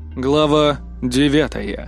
Глава 9.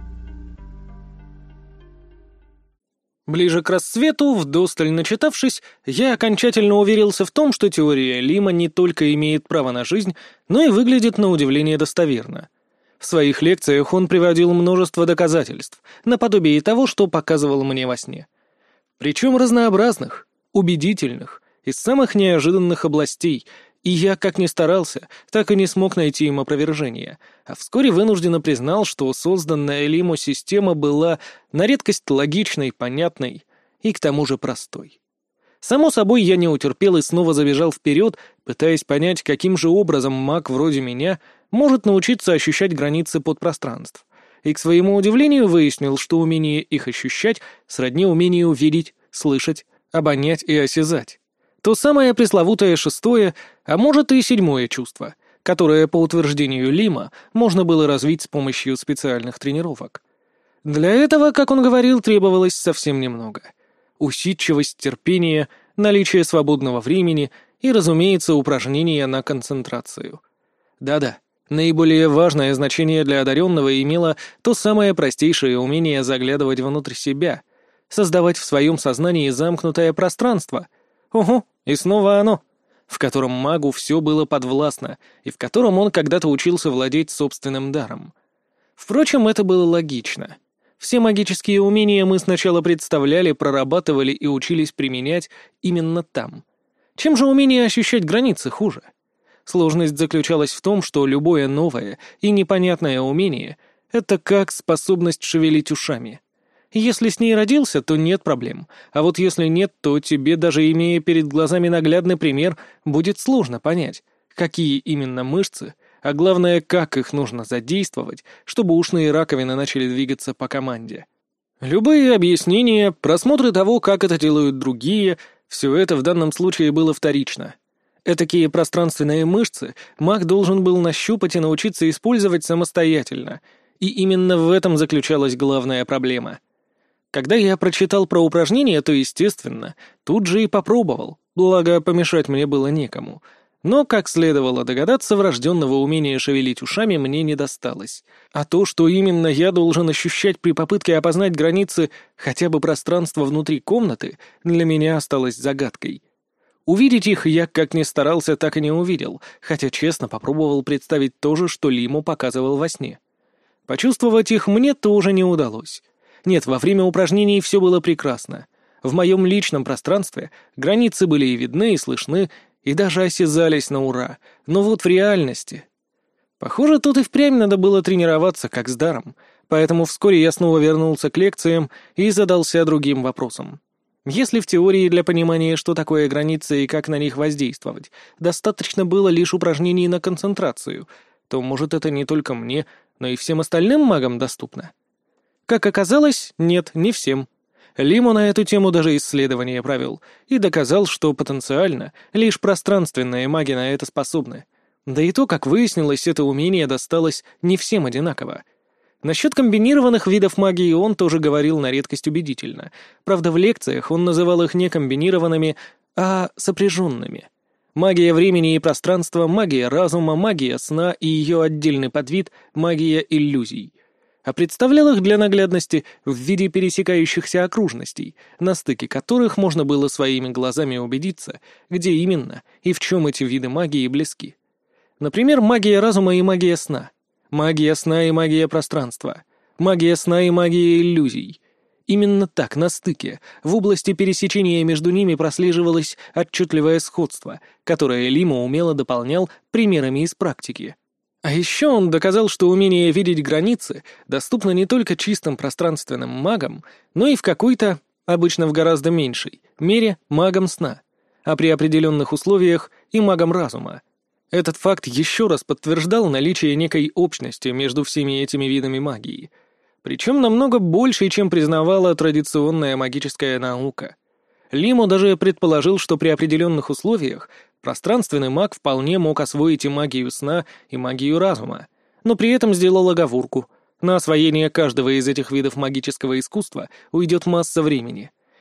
Ближе к рассвету, вдосталь начитавшись, я окончательно уверился в том, что теория Лима не только имеет право на жизнь, но и выглядит на удивление достоверно. В своих лекциях он приводил множество доказательств, наподобие того, что показывал мне во сне. Причем разнообразных, убедительных, из самых неожиданных областей, и я, как ни старался, так и не смог найти им опровержения, а вскоре вынужденно признал, что созданная Лимо система была на редкость логичной, понятной и к тому же простой. Само собой, я не утерпел и снова забежал вперед, пытаясь понять, каким же образом маг вроде меня может научиться ощущать границы подпространств. И, к своему удивлению, выяснил, что умение их ощущать сродни умению видеть, слышать, обонять и осязать. То самое пресловутое шестое, а может и седьмое чувство, которое, по утверждению Лима, можно было развить с помощью специальных тренировок. Для этого, как он говорил, требовалось совсем немного. Усидчивость, терпение, наличие свободного времени и, разумеется, упражнения на концентрацию. Да-да, наиболее важное значение для одаренного имело то самое простейшее умение заглядывать внутрь себя, создавать в своем сознании замкнутое пространство. Ого, и снова оно, в котором магу все было подвластно, и в котором он когда-то учился владеть собственным даром. Впрочем, это было логично. Все магические умения мы сначала представляли, прорабатывали и учились применять именно там. Чем же умение ощущать границы хуже? Сложность заключалась в том, что любое новое и непонятное умение — это как способность шевелить ушами. Если с ней родился, то нет проблем, а вот если нет, то тебе, даже имея перед глазами наглядный пример, будет сложно понять, какие именно мышцы, а главное, как их нужно задействовать, чтобы ушные раковины начали двигаться по команде. Любые объяснения, просмотры того, как это делают другие, все это в данном случае было вторично. Этакие пространственные мышцы маг должен был нащупать и научиться использовать самостоятельно, и именно в этом заключалась главная проблема. Когда я прочитал про упражнения, то, естественно, тут же и попробовал, благо помешать мне было некому. Но, как следовало догадаться, врожденного умения шевелить ушами мне не досталось. А то, что именно я должен ощущать при попытке опознать границы хотя бы пространства внутри комнаты, для меня осталось загадкой. Увидеть их я, как ни старался, так и не увидел, хотя честно попробовал представить то же, что Лиму показывал во сне. Почувствовать их мне тоже не удалось. Нет, во время упражнений все было прекрасно. В моем личном пространстве границы были и видны, и слышны, и даже осязались на ура. Но вот в реальности... Похоже, тут и впрямь надо было тренироваться, как с даром, поэтому вскоре я снова вернулся к лекциям и задался другим вопросом. Если в теории для понимания, что такое границы и как на них воздействовать, достаточно было лишь упражнений на концентрацию, то, может, это не только мне, но и всем остальным магам доступно? Как оказалось, нет, не всем. Лимо на эту тему даже исследования провел и доказал, что потенциально лишь пространственные маги на это способны. Да и то, как выяснилось, это умение досталось не всем одинаково. Насчет комбинированных видов магии он тоже говорил на редкость убедительно. Правда, в лекциях он называл их не комбинированными, а сопряженными. Магия времени и пространства, магия разума, магия сна и ее отдельный подвид — магия иллюзий. А представлял их для наглядности в виде пересекающихся окружностей, на стыке которых можно было своими глазами убедиться, где именно и в чем эти виды магии близки. Например, магия разума и магия сна, магия сна и магия пространства, магия сна и магия иллюзий. Именно так, на стыке, в области пересечения между ними прослеживалось отчетливое сходство, которое Лимо умело дополнял примерами из практики. А еще он доказал, что умение видеть границы доступно не только чистым пространственным магам, но и в какой-то, обычно в гораздо меньшей, мере магам сна, а при определенных условиях и магам разума. Этот факт еще раз подтверждал наличие некой общности между всеми этими видами магии, причем намного больше, чем признавала традиционная магическая наука. Лимо даже предположил, что при определенных условиях пространственный маг вполне мог освоить и магию сна, и магию разума, но при этом сделал оговорку. На освоение каждого из этих видов магического искусства уйдет масса времени.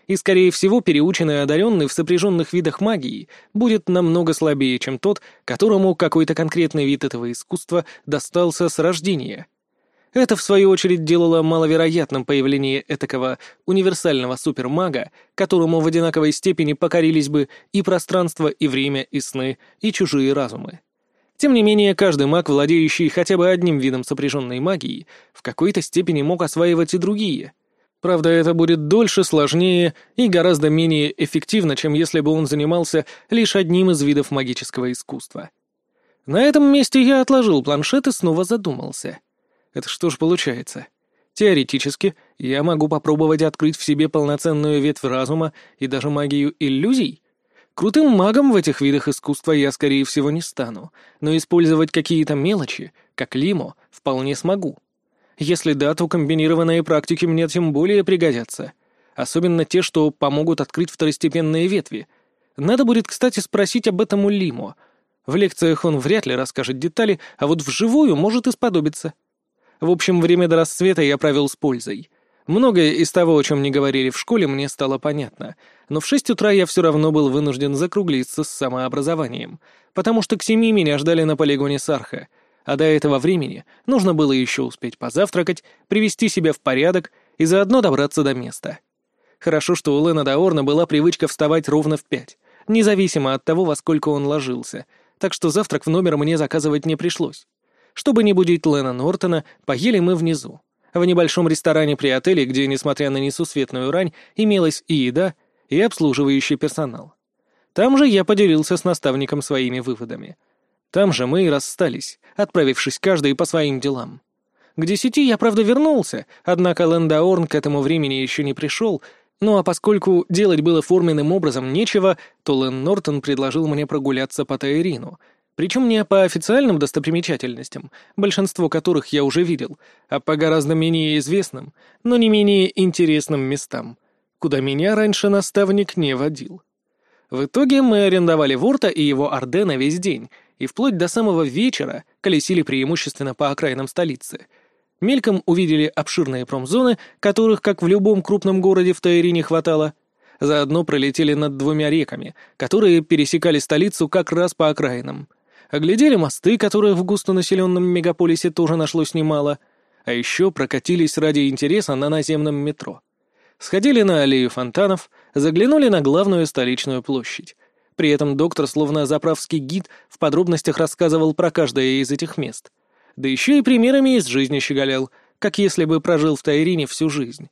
и, скорее всего, переученный одаренный в сопряженных видах магии будет намного слабее, чем тот, которому какой-то конкретный вид этого искусства достался с рождения. Это, в свою очередь, делало маловероятным появление этакого универсального супермага, которому в одинаковой степени покорились бы и пространство, и время, и сны, и чужие разумы. Тем не менее, каждый маг, владеющий хотя бы одним видом сопряженной магии, в какой-то степени мог осваивать и другие. Правда, это будет дольше, сложнее и гораздо менее эффективно, чем если бы он занимался лишь одним из видов магического искусства. На этом месте я отложил планшет и снова задумался. Это что ж получается? Теоретически, я могу попробовать открыть в себе полноценную ветвь разума и даже магию иллюзий. Крутым магом в этих видах искусства я, скорее всего, не стану, но использовать какие-то мелочи, как лимо, вполне смогу. Если да, то комбинированные практики мне тем более пригодятся. Особенно те, что помогут открыть второстепенные ветви. Надо будет, кстати, спросить об этом у Лимо. В лекциях он вряд ли расскажет детали, а вот вживую может и сподобиться. В общем, время до рассвета я провел с пользой. Многое из того, о чем не говорили в школе, мне стало понятно, но в 6 утра я все равно был вынужден закруглиться с самообразованием, потому что к 7 меня ждали на полигоне Сарха, а до этого времени нужно было еще успеть позавтракать, привести себя в порядок и заодно добраться до места. Хорошо, что у Лена Даорна была привычка вставать ровно в 5, независимо от того, во сколько он ложился, так что завтрак в номер мне заказывать не пришлось. Чтобы не будить Лена Нортона, поели мы внизу, в небольшом ресторане при отеле, где, несмотря на несусветную рань, имелась и еда, и обслуживающий персонал. Там же я поделился с наставником своими выводами. Там же мы и расстались, отправившись каждый по своим делам. К 10 я, правда, вернулся, однако Лен Даорн к этому времени еще не пришел, ну а поскольку делать было форменным образом нечего, то Лен Нортон предложил мне прогуляться по Таирину, причем не по официальным достопримечательностям, большинство которых я уже видел, а по гораздо менее известным, но не менее интересным местам, куда меня раньше наставник не водил. В итоге мы арендовали Ворта и его Орде на весь день, и вплоть до самого вечера колесили преимущественно по окраинам столицы. Мельком увидели обширные промзоны, которых, как в любом крупном городе, в Таирине хватало. Заодно пролетели над 2 реками, которые пересекали столицу как раз по окраинам. Оглядели мосты, которых в густонаселенном мегаполисе тоже нашлось немало, а еще прокатились ради интереса на наземном метро. Сходили на аллею фонтанов, заглянули на главную столичную площадь. При этом доктор, словно заправский гид, в подробностях рассказывал про каждое из этих мест. Да еще и примерами из жизни щеголял, как если бы прожил в Таирине всю жизнь.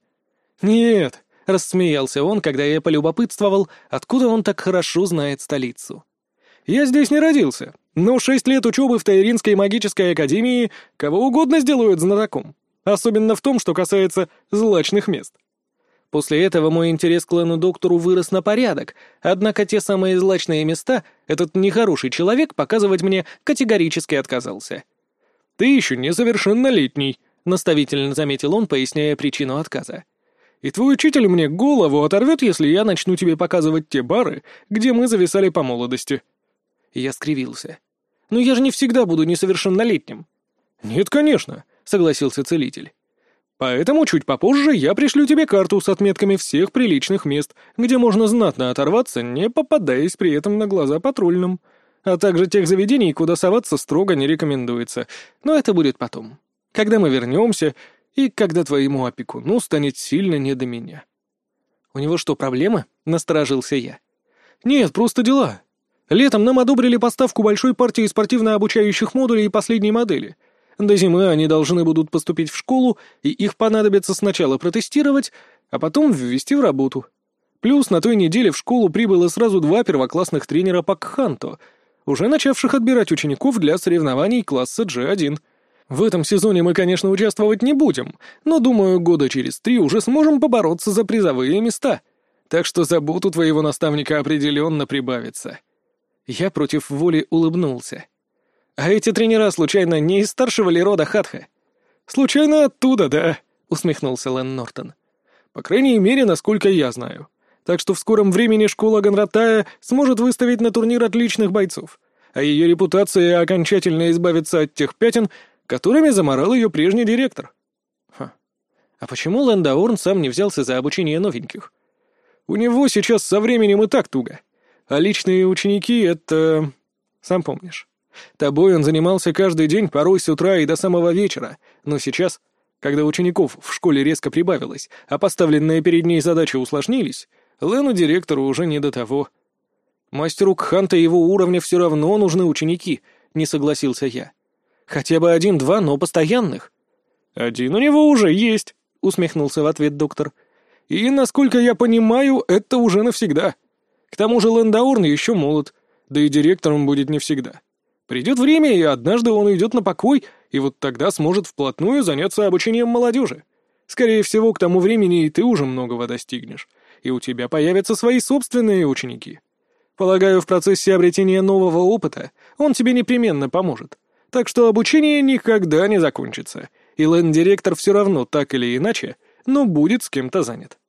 «Нет», — рассмеялся он, когда я полюбопытствовал, откуда он так хорошо знает столицу. «Я здесь не родился, но 6 лет учебы в Таиринской магической академии кого угодно сделают знатоком, особенно в том, что касается злачных мест». После этого мой интерес к Лену-доктору вырос на порядок, однако те самые злачные места этот нехороший человек показывать мне категорически отказался. «Ты еще несовершеннолетний», — наставительно заметил он, поясняя причину отказа. «И твой учитель мне голову оторвет, если я начну тебе показывать те бары, где мы зависали по молодости». Я скривился. «Но я же не всегда буду несовершеннолетним». «Нет, конечно», — согласился целитель. «Поэтому чуть попозже я пришлю тебе карту с отметками всех приличных мест, где можно знатно оторваться, не попадаясь при этом на глаза патрульным, а также тех заведений, куда соваться строго не рекомендуется. Но это будет потом, когда мы вернемся и когда твоему опекуну станет сильно не до меня». «У него что, проблемы?» — насторожился я. «Нет, просто дела. Летом нам одобрили поставку большой партии спортивно-обучающих модулей последней модели. До зимы они должны будут поступить в школу, и их понадобится сначала протестировать, а потом ввести в работу. Плюс на той неделе в школу прибыло сразу 2 первоклассных тренера по кханто, уже начавших отбирать учеников для соревнований класса G1. В этом сезоне мы, конечно, участвовать не будем, но, думаю, года через 3 уже сможем побороться за призовые места. Так что забот у твоего наставника определенно прибавится». Я против воли улыбнулся. «А эти тренера, случайно, не из старшего ли рода Хатха?» «Случайно оттуда, да», — усмехнулся Лен Нортон. «По крайней мере, насколько я знаю. Так что в скором времени школа Ганратая сможет выставить на турнир отличных бойцов, а ее репутация окончательно избавится от тех пятен, которыми заморал ее прежний директор». «Ха. А почему Лен Даорн сам не взялся за обучение новеньких?» У него сейчас со временем и так туго. А личные ученики — это... Сам помнишь. Тобой он занимался каждый день, порой с утра и до самого вечера. Но сейчас, когда учеников в школе резко прибавилось, а поставленные перед ней задачи усложнились, Лену директору уже не до того. Мастеру Кханта его уровня все равно нужны ученики, не согласился я. Хотя бы 1-2, но постоянных. Один у него уже есть, усмехнулся в ответ доктор. И, насколько я понимаю, это уже навсегда. К тому же Лендаурн еще молод, да и директором будет не всегда. Придет время, и однажды он уйдет на покой, и вот тогда сможет вплотную заняться обучением молодежи. Скорее всего, к тому времени и ты уже многого достигнешь, и у тебя появятся свои собственные ученики. Полагаю, в процессе обретения нового опыта он тебе непременно поможет. Так что обучение никогда не закончится, и Лэн-директор все равно так или иначе, но будет с кем-то занят.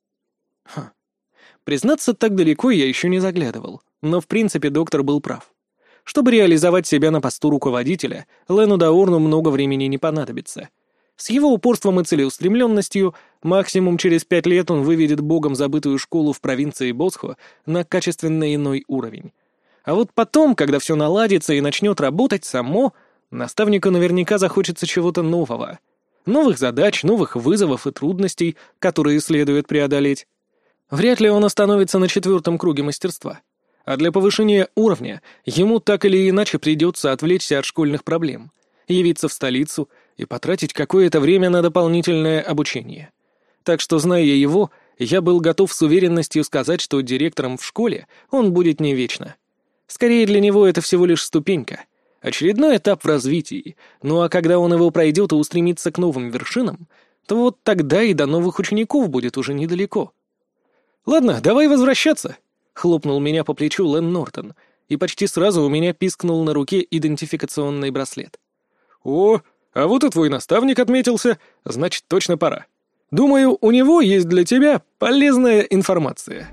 Признаться, так далеко я еще не заглядывал, но в принципе доктор был прав. Чтобы реализовать себя на посту руководителя, Лену Даурну много времени не понадобится. С его упорством и целеустремленностью максимум через 5 лет он выведет богом забытую школу в провинции Босхо на качественно иной уровень. А вот потом, когда все наладится и начнет работать само, наставнику наверняка захочется чего-то нового. Новых задач, новых вызовов и трудностей, которые следует преодолеть. Вряд ли он остановится на 4-м круге мастерства. А для повышения уровня ему так или иначе придется отвлечься от школьных проблем, явиться в столицу и потратить какое-то время на дополнительное обучение. Так что, зная его, я был готов с уверенностью сказать, что директором в школе он будет не вечно. Скорее, для него это всего лишь ступенька, очередной этап в развитии, ну а когда он его пройдет и устремится к новым вершинам, то вот тогда и до новых учеников будет уже недалеко. «Ладно, давай возвращаться», — хлопнул меня по плечу Лэн Нортон, и почти сразу у меня пискнул на руке идентификационный браслет. «О, а вот и твой наставник отметился, значит, точно пора. Думаю, у него есть для тебя полезная информация».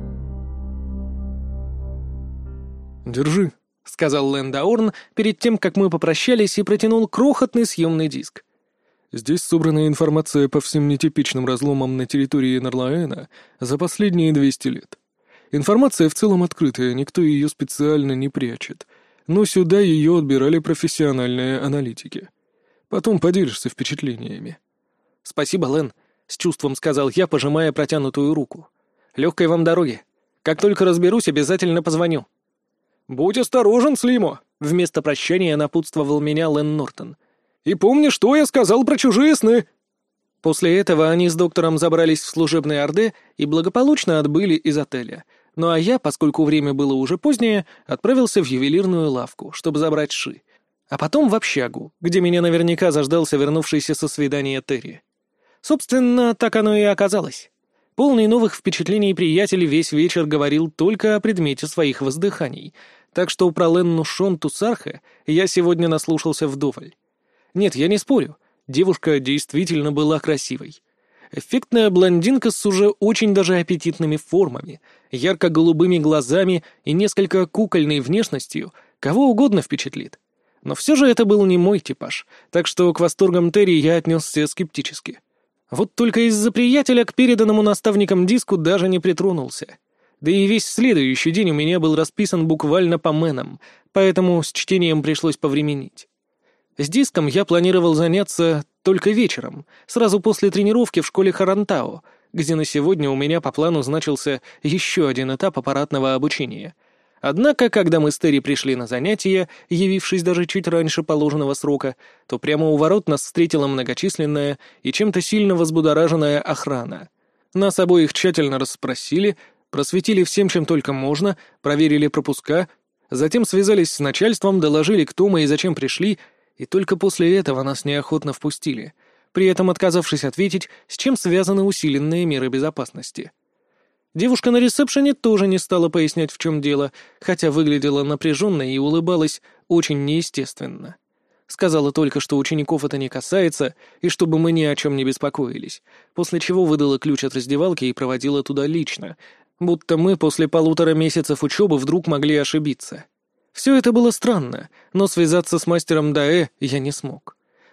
«Держи», — сказал Лэн Даурн перед тем, как мы попрощались, и протянул крохотный съемный диск. «Здесь собрана информация по всем нетипичным разломам на территории Нарлаэна за последние 200 лет. Информация в целом открытая, никто ее специально не прячет, но сюда ее отбирали профессиональные аналитики. Потом поделишься впечатлениями». «Спасибо, Лэн», — с чувством сказал я, пожимая протянутую руку. «Легкой вам дороги. Как только разберусь, обязательно позвоню». «Будь осторожен, Слимо», — вместо прощания напутствовал меня Лэн Нортон. «И помни, что я сказал про чужие сны». После этого они с доктором забрались в служебный Орде и благополучно отбыли из отеля. Ну а я, поскольку время было уже позднее, отправился в ювелирную лавку, чтобы забрать ши. А потом в общагу, где меня наверняка заждался вернувшийся со свидания Терри. Собственно, так оно и оказалось. Полный новых впечатлений приятель весь вечер говорил только о предмете своих воздыханий, так что про Ленну Шонту Сархе я сегодня наслушался вдоволь. Нет, я не спорю, девушка действительно была красивой. Эффектная блондинка с уже очень даже аппетитными формами, ярко-голубыми глазами и несколько кукольной внешностью кого угодно впечатлит. Но все же это был не мой типаж, так что к восторгам Терри я отнесся скептически. Вот только из-за приятеля к переданному наставникам диску даже не притронулся. Да и весь следующий день у меня был расписан буквально по менам, поэтому с чтением пришлось повременить. С диском я планировал заняться только вечером, сразу после тренировки в школе Харантао, где на сегодня у меня по плану значился еще один этап аппаратного обучения. Однако, когда мы с Терри пришли на занятия, явившись даже чуть раньше положенного срока, то прямо у ворот нас встретила многочисленная и чем-то сильно возбудораженная охрана. Нас обоих тщательно расспросили, просветили всем, чем только можно, проверили пропуска, затем связались с начальством, доложили, кто мы и зачем пришли, и только после этого нас неохотно впустили, при этом отказавшись ответить, с чем связаны усиленные меры безопасности. Девушка на ресепшене тоже не стала пояснять, в чем дело, хотя выглядела напряженной и улыбалась очень неестественно. Сказала только, что учеников это не касается, и чтобы мы ни о чем не беспокоились, после чего выдала ключ от раздевалки и проводила туда лично, будто мы после 1,5 месяцев учебы вдруг могли ошибиться. Все это было странно, но связаться с мастером Даэ я не смог.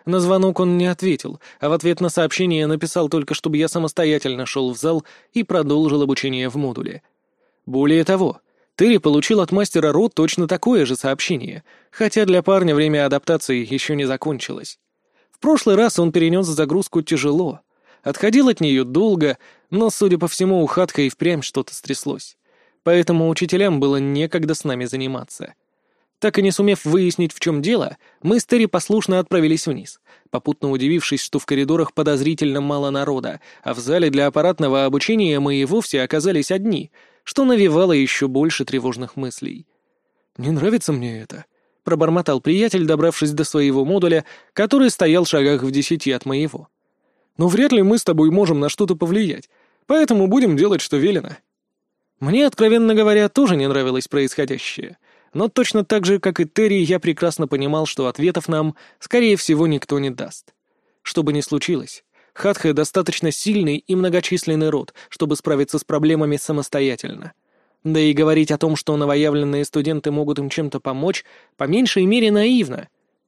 На звонок он не ответил, а в ответ на сообщение написал только, чтобы я самостоятельно шел в зал и продолжил обучение в модуле. Более того, Терри получил от мастера Ро точно такое же сообщение, хотя для парня время адаптации еще не закончилось. В прошлый раз он перенес загрузку тяжело, отходил от нее долго, но, судя по всему, у Хатха и впрямь что-то стряслось. Поэтому учителям было некогда с нами заниматься. Так и не сумев выяснить, в чем дело, мы с Терри послушно отправились вниз, попутно удивившись, что в коридорах подозрительно мало народа, а в зале для аппаратного обучения мы и вовсе оказались одни, что навевало еще больше тревожных мыслей. «Не нравится мне это», — пробормотал приятель, добравшись до своего модуля, который стоял в шагах в 10 от моего. «Но вряд ли мы с тобой можем на что-то повлиять, поэтому будем делать, что велено». Мне, откровенно говоря, тоже не нравилось происходящее. Но точно так же, как и Терри, я прекрасно понимал, что ответов нам, скорее всего, никто не даст. Что бы ни случилось, Хатха достаточно сильный и многочисленный род, чтобы справиться с проблемами самостоятельно. Да и говорить о том, что новоявленные студенты могут им чем-то помочь, по меньшей мере наивно.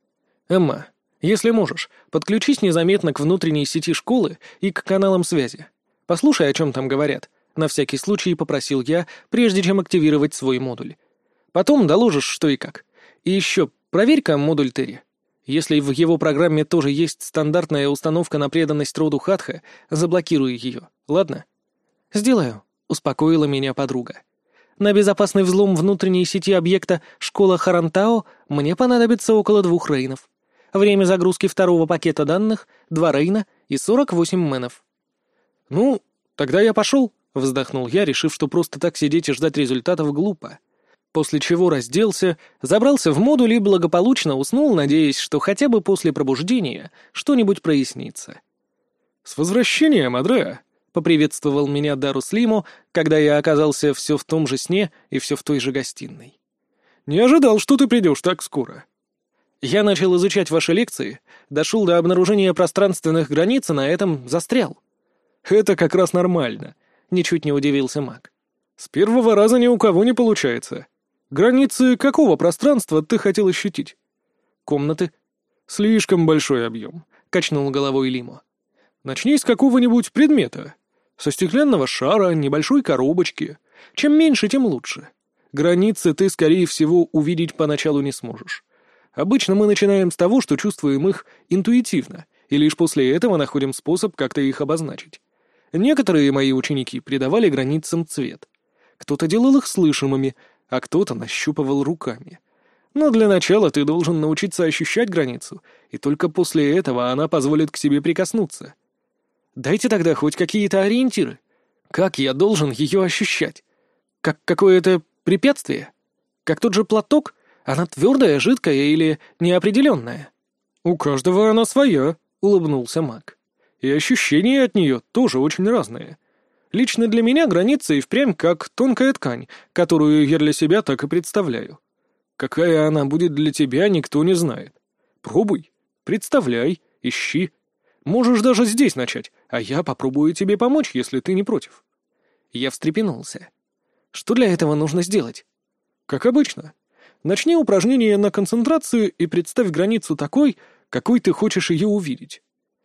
«Эмма, если можешь, подключись незаметно к внутренней сети школы и к каналам связи. Послушай, о чем там говорят», — на всякий случай попросил я, прежде чем активировать свой модуль. Потом доложишь, что и как. И еще проверь-ка модуль Терри. Если в его программе тоже есть стандартная установка на преданность роду Хатха, заблокируй ее, ладно? «Сделаю», — успокоила меня подруга. «На безопасный взлом внутренней сети объекта «Школа Харантао» мне понадобится около 2 рейнов. Время загрузки второго пакета данных — 2 рейна и 48 менов». «Ну, тогда я пошел», — вздохнул я, решив, что просто так сидеть и ждать результатов глупо. После чего разделся, забрался в модуль и благополучно уснул, надеясь, что хотя бы после пробуждения что-нибудь прояснится. «С возвращением, Адреа!» — поприветствовал меня Дарус Лимо, когда я оказался все в том же сне и все в той же гостиной. «Не ожидал, что ты придешь так скоро». «Я начал изучать ваши лекции, дошел до обнаружения пространственных границ и на этом застрял». «Это как раз нормально», — ничуть не удивился маг. «С первого раза ни у кого не получается. Границы какого пространства ты хотел ощутить?» «Комнаты». «Слишком большой объем», — качнул головой Лимо. «Начни с какого-нибудь предмета. Со стеклянного шара, небольшой коробочки. Чем меньше, тем лучше. Границы ты, скорее всего, увидеть поначалу не сможешь. Обычно мы начинаем с того, что чувствуем их интуитивно, и лишь после этого находим способ как-то их обозначить. Некоторые мои ученики придавали границам цвет. Кто-то делал их слышимыми, а кто-то нащупывал руками. Но для начала ты должен научиться ощущать границу, и только после этого она позволит к себе прикоснуться. Дайте тогда хоть какие-то ориентиры. Как я должен ее ощущать? Как какое-то препятствие? Как тот же платок? Она твердая, жидкая или неопределенная?» «У каждого она своя», — улыбнулся маг. «И ощущения от нее тоже очень разные. Лично для меня граница и впрямь как тонкая ткань, которую я для себя так и представляю. Какая она будет для тебя, никто не знает. Пробуй, представляй, ищи. Можешь даже здесь начать, а я попробую тебе помочь, если ты не против». Я встрепенулся. «Что для этого нужно сделать?» «Как обычно. Начни упражнение на концентрацию и представь границу такой, какой ты хочешь ее увидеть».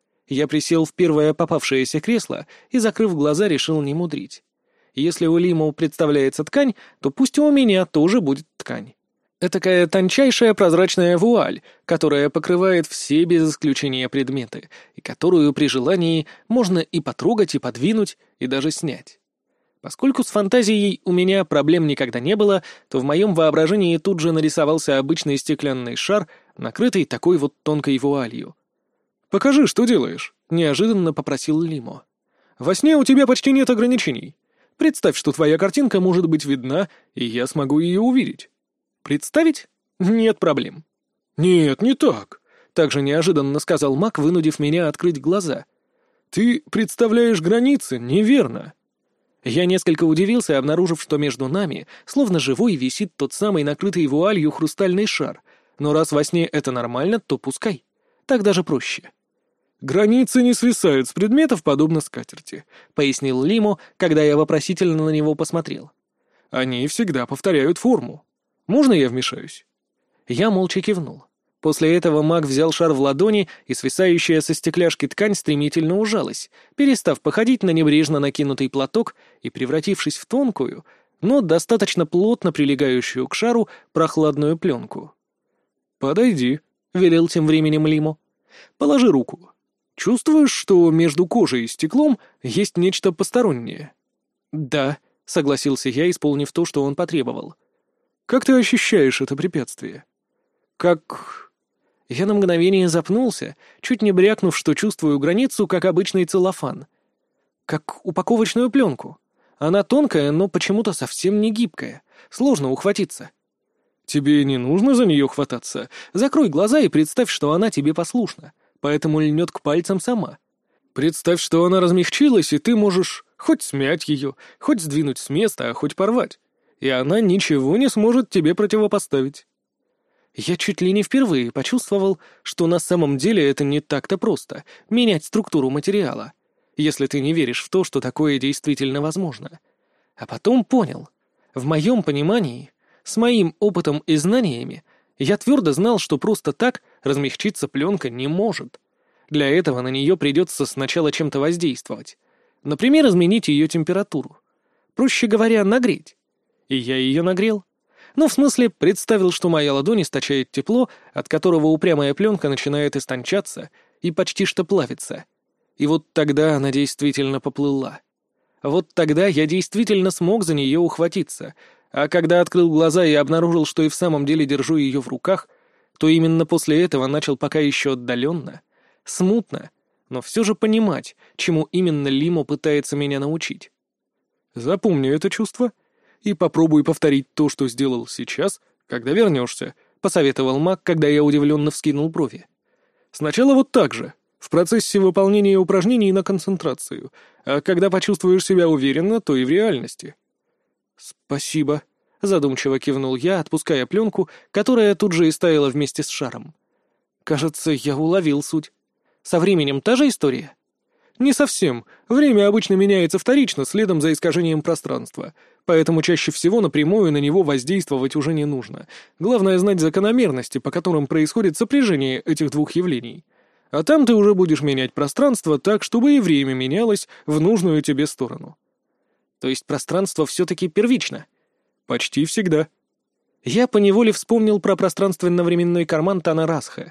Я присел в первое попавшееся кресло и, закрыв глаза, решил не мудрить. Если у Лимо представляется ткань, то пусть и у меня тоже будет ткань. Этакая тончайшая прозрачная вуаль, которая покрывает все без исключения предметы, и которую при желании можно и потрогать, и подвинуть, и даже снять. Поскольку с фантазией у меня проблем никогда не было, то в моем воображении тут же нарисовался обычный стеклянный шар, накрытый такой вот тонкой вуалью. «Покажи, что делаешь», — неожиданно попросил Лимо. «Во сне у тебя почти нет ограничений. Представь, что твоя картинка может быть видна, и я смогу ее увидеть». «Представить? Нет проблем». «Нет, не так», — также неожиданно сказал маг, вынудив меня открыть глаза. «Ты представляешь границы неверно». Я несколько удивился, обнаружив, что между нами, словно живой, висит тот самый накрытый вуалью хрустальный шар. Но раз во сне это нормально, то пускай. Так даже проще. «Границы не свисают с предметов, подобно скатерти», — пояснил Лимо, когда я вопросительно на него посмотрел. «Они всегда повторяют форму. Можно я вмешаюсь?» Я молча кивнул, После этого маг взял шар в ладони, и свисающая со стекляшки ткань стремительно ужалась, перестав походить на небрежно накинутый платок и превратившись в тонкую, но достаточно плотно прилегающую к шару прохладную пленку. «Подойди», — велел тем временем Лимо. «Положи руку. Чувствуешь, что между кожей и стеклом есть нечто постороннее?» «Да», — согласился я, исполнив то, что он потребовал. «Как ты ощущаешь это препятствие?» «Как...» Я на мгновение запнулся, чуть не брякнув, что чувствую границу, как обычный целлофан. «Как упаковочную пленку. Она тонкая, но почему-то совсем не гибкая. Сложно ухватиться». «Тебе не нужно за нее хвататься. Закрой глаза и представь, что она тебе послушна, поэтому льнет к пальцам сама. Представь, что она размягчилась, и ты можешь хоть смять ее, хоть сдвинуть с места, а хоть порвать. И она ничего не сможет тебе противопоставить». Я чуть ли не впервые почувствовал, что на самом деле это не так-то просто — менять структуру материала, если ты не веришь в то, что такое действительно возможно. А потом понял. В моем понимании, с моим опытом и знаниями, я твердо знал, что просто так размягчиться пленка не может. Для этого на нее придется сначала чем-то воздействовать. Например, изменить ее температуру. Проще говоря, нагреть. И я ее нагрел. Ну, в смысле, представил, что моя ладонь источает тепло, от которого упрямая пленка начинает истончаться и почти что плавиться. И вот тогда она действительно поплыла. Вот тогда я действительно смог за нее ухватиться, а когда открыл глаза и обнаружил, что и в самом деле держу ее в руках, то именно после этого начал пока еще отдаленно, смутно, но все же понимать, чему именно Лимо пытается меня научить. «Запомни это чувство и попробуй повторить то, что сделал сейчас, когда вернешься», — посоветовал маг, когда я удивленно вскинул брови. «Сначала вот так же, в процессе выполнения упражнений на концентрацию, а когда почувствуешь себя уверенно, то и в реальности». «Спасибо», — задумчиво кивнул я, отпуская пленку, которая тут же истаяла вместе с шаром. «Кажется, я уловил суть. Со временем та же история?» «Не совсем. Время обычно меняется вторично, следом за искажением пространства, поэтому чаще всего напрямую на него воздействовать уже не нужно. Главное знать закономерности, по которым происходит сопряжение этих двух явлений. А там ты уже будешь менять пространство так, чтобы и время менялось в нужную тебе сторону». «То есть пространство все-таки первично?» «Почти всегда». Я поневоле вспомнил про пространственно-временной карман Танарасха.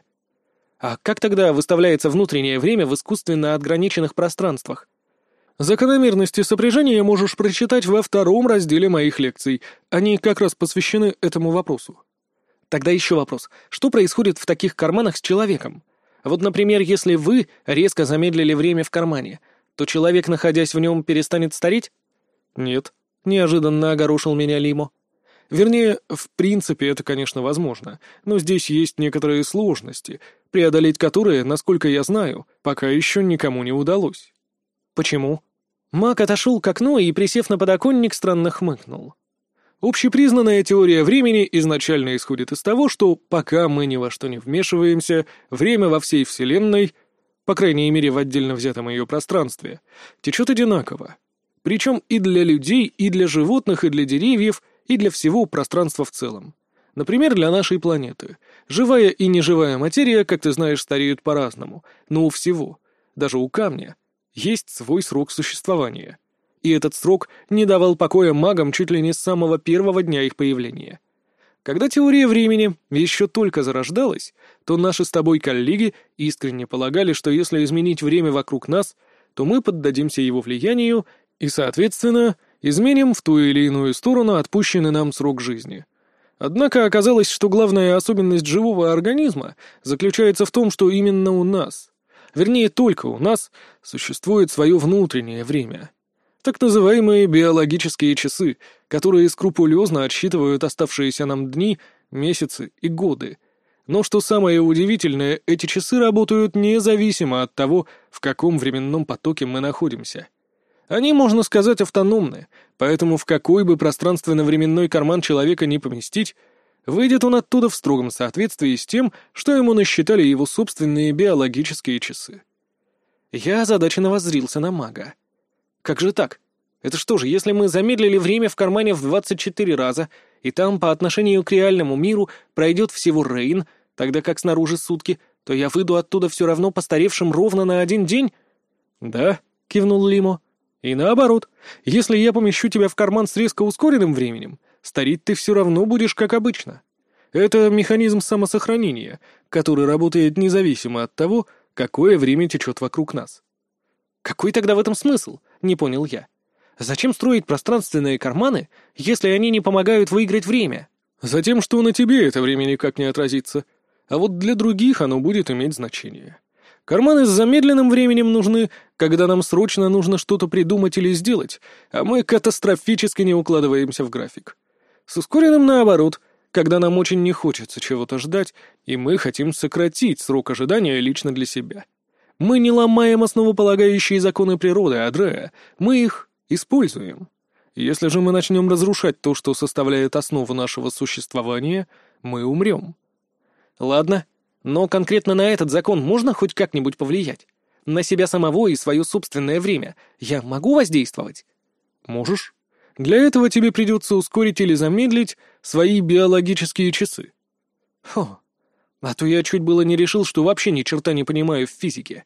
А как тогда выставляется внутреннее время в искусственно отграниченных пространствах? Закономерности сопряжения можешь прочитать во 2-м разделе моих лекций. Они как раз посвящены этому вопросу. Тогда еще вопрос. Что происходит в таких карманах с человеком? Вот, например, если вы резко замедлили время в кармане, то человек, находясь в нем, перестанет стареть? Нет. Неожиданно огорошил меня Лимо. Вернее, в принципе, это, конечно, возможно, но здесь есть некоторые сложности, преодолеть которые, насколько я знаю, пока еще никому не удалось. Почему? Маг отошел к окну и, присев на подоконник, странно хмыкнул. Общепризнанная теория времени изначально исходит из того, что пока мы ни во что не вмешиваемся, время во всей Вселенной, по крайней мере в отдельно взятом ее пространстве, течет одинаково. Причем и для людей, и для животных, и для деревьев, и для всего пространства в целом. Например, для нашей планеты. Живая и неживая материя, как ты знаешь, стареют по-разному, но у всего, даже у камня, есть свой срок существования. И этот срок не давал покоя магам чуть ли не с самого первого дня их появления. Когда теория времени еще только зарождалась, то наши с тобой коллеги искренне полагали, что если изменить время вокруг нас, то мы поддадимся его влиянию и, соответственно, изменим в ту или иную сторону отпущенный нам срок жизни. Однако оказалось, что главная особенность живого организма заключается в том, что именно у нас, вернее только у нас, существует свое внутреннее время. Так называемые биологические часы, которые скрупулезно отсчитывают оставшиеся нам дни, месяцы и годы. Но что самое удивительное, эти часы работают независимо от того, в каком временном потоке мы находимся. Они, можно сказать, автономны, поэтому в какой бы пространственно-временной карман человека ни поместить, выйдет он оттуда в строгом соответствии с тем, что ему насчитали его собственные биологические часы. Я озадаченно воззрился на мага. Как же так? Это что же, если мы замедлили время в кармане в 24 раза, и там по отношению к реальному миру пройдет всего Рейн, Тогда как снаружи сутки, то я выйду оттуда все равно постаревшим ровно на 1 день?» «Да», — кивнул Лимо. «И наоборот, если я помещу тебя в карман с резко ускоренным временем, стареть ты все равно будешь как обычно. Это механизм самосохранения, который работает независимо от того, какое время течет вокруг нас». «Какой тогда в этом смысл?» — не понял я. «Зачем строить пространственные карманы, если они не помогают выиграть время?» «Затем, что на тебе это время никак не отразится. А вот для других оно будет иметь значение. Карманы с замедленным временем нужны, когда нам срочно нужно что-то придумать или сделать, а мы катастрофически не укладываемся в график. С ускоренным наоборот, когда нам очень не хочется чего-то ждать, и мы хотим сократить срок ожидания лично для себя. Мы не ломаем основополагающие законы природы, Адреа, мы их используем. Если же мы начнем разрушать то, что составляет основу нашего существования, мы умрем». «Ладно, но конкретно на этот закон можно хоть как-нибудь повлиять? На себя самого и свое собственное время я могу воздействовать?» «Можешь. Для этого тебе придется ускорить или замедлить свои биологические часы». «Хо, а то я чуть было не решил, что вообще ни черта не понимаю в физике».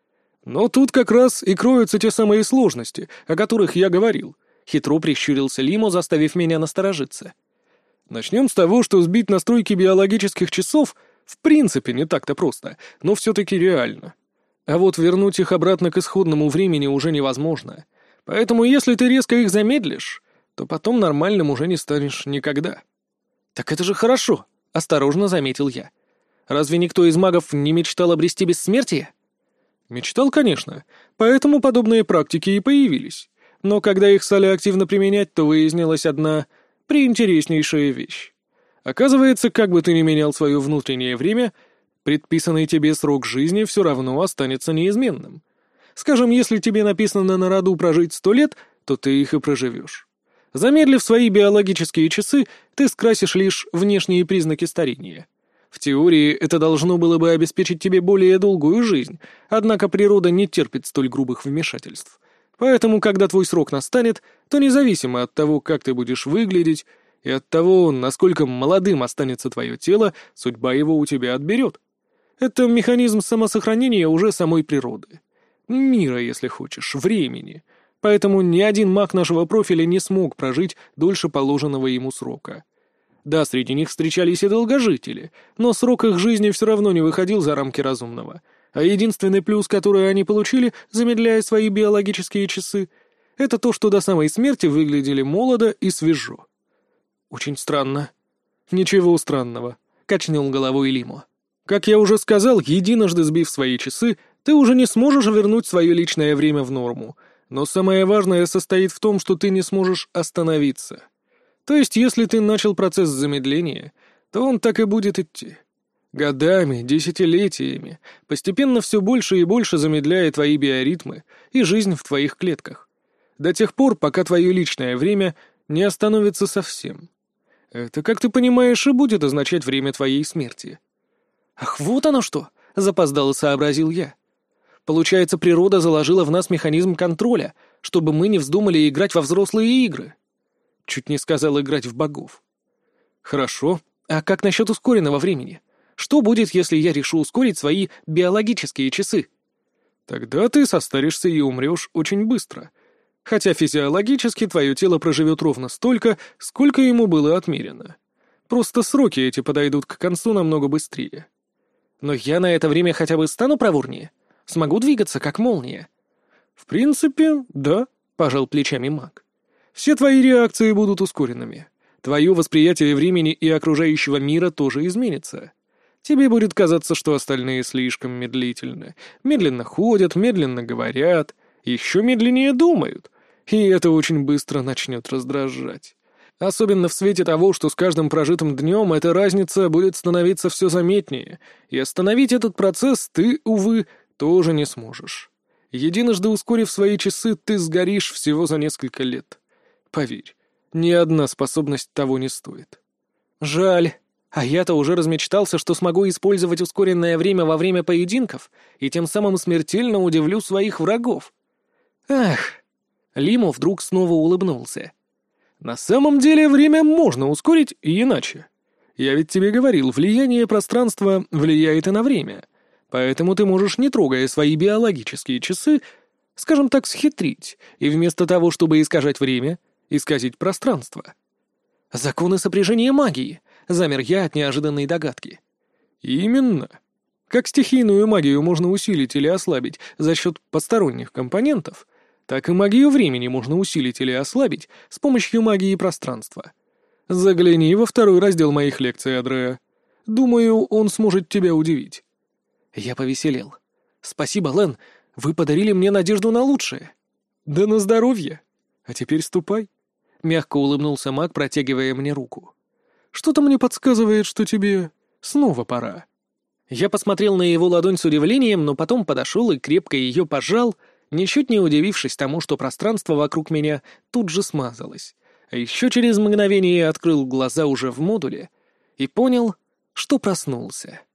«Но тут как раз и кроются те самые сложности, о которых я говорил», — хитро прищурился Лимо, заставив меня насторожиться. «Начнем с того, что сбить настройки биологических часов в принципе не так-то просто, но все-таки реально. А вот вернуть их обратно к исходному времени уже невозможно. Поэтому если ты резко их замедлишь, то потом нормальным уже не станешь никогда». «Так это же хорошо», — осторожно заметил я. «Разве никто из магов не мечтал обрести бессмертие?» «Мечтал, конечно, поэтому подобные практики и появились. Но когда их стали активно применять, то выяснилась одна приинтереснейшая вещь. Оказывается, как бы ты ни менял свое внутреннее время, предписанный тебе срок жизни все равно останется неизменным. Скажем, если тебе написано на роду прожить 100 лет, то ты их и проживешь. Замедлив свои биологические часы, ты скрасишь лишь внешние признаки старения. В теории это должно было бы обеспечить тебе более долгую жизнь, однако природа не терпит столь грубых вмешательств. Поэтому, когда твой срок настанет, то независимо от того, как ты будешь выглядеть, и от того, насколько молодым останется твое тело, судьба его у тебя отберет. Это механизм самосохранения уже самой природы. Мира, если хочешь, времени. Поэтому ни один маг нашего профиля не смог прожить дольше положенного ему срока. Да, среди них встречались и долгожители, но срок их жизни все равно не выходил за рамки разумного. А единственный плюс, который они получили, замедляя свои биологические часы, это то, что до самой смерти выглядели молодо и свежо. «Очень странно». «Ничего странного», — качнул головой Лимо. «Как я уже сказал, единожды сбив свои часы, ты уже не сможешь вернуть свое личное время в норму. Но самое важное состоит в том, что ты не сможешь остановиться. То есть, если ты начал процесс замедления, то он так и будет идти. Годами, десятилетиями, постепенно все больше и больше замедляя твои биоритмы и жизнь в твоих клетках. До тех пор, пока твое личное время не остановится совсем. Это, как ты понимаешь, и будет означать время твоей смерти». «Ах, вот оно что!» — запоздало сообразил я. «Получается, природа заложила в нас механизм контроля, чтобы мы не вздумали играть во взрослые игры». Чуть не сказал играть в богов. «Хорошо. А как насчет ускоренного времени? Что будет, если я решу ускорить свои биологические часы?» «Тогда ты состаришься и умрешь очень быстро. Хотя физиологически твое тело проживет ровно столько, сколько ему было отмерено. Просто сроки эти подойдут к концу намного быстрее». «Но я на это время хотя бы стану проворнее? Смогу двигаться, как молния?» «В принципе, да», — пожал плечами маг. «Все твои реакции будут ускоренными. Твое восприятие времени и окружающего мира тоже изменится. Тебе будет казаться, что остальные слишком медлительны. Медленно ходят, медленно говорят, еще медленнее думают. И это очень быстро начнет раздражать. Особенно в свете того, что с каждым прожитым днем эта разница будет становиться все заметнее, и остановить этот процесс ты, увы, тоже не сможешь. Единожды ускорив свои часы, ты сгоришь всего за несколько лет. Поверь, ни одна способность того не стоит». «Жаль. А я-то уже размечтался, что смогу использовать ускоренное время во время поединков и тем самым смертельно удивлю своих врагов». «Ах!» Лимо вдруг снова улыбнулся. «На самом деле время можно ускорить и иначе. Я ведь тебе говорил, влияние пространства влияет и на время. Поэтому ты можешь, не трогая свои биологические часы, скажем так, схитрить, и вместо того, чтобы искажать время, исказить пространство. Законы сопряжения магии. Замер я от неожиданной догадки. Именно. Как стихийную магию можно усилить или ослабить за счет посторонних компонентов, так и магию времени можно усилить или ослабить с помощью магии пространства. Загляни во второй раздел моих лекций, Адреа. Думаю, он сможет тебя удивить. Я повеселел. Спасибо, Лэн, вы подарили мне надежду на лучшее. Да на здоровье. А теперь ступай. Мягко улыбнулся маг, протягивая мне руку. Что-то мне подсказывает, что тебе снова пора. Я посмотрел на его ладонь с удивлением, но потом подошел и крепко ее пожал, ничуть не удивившись тому, что пространство вокруг меня тут же смазалось. А еще через мгновение открыл глаза уже в модуле и понял, что проснулся.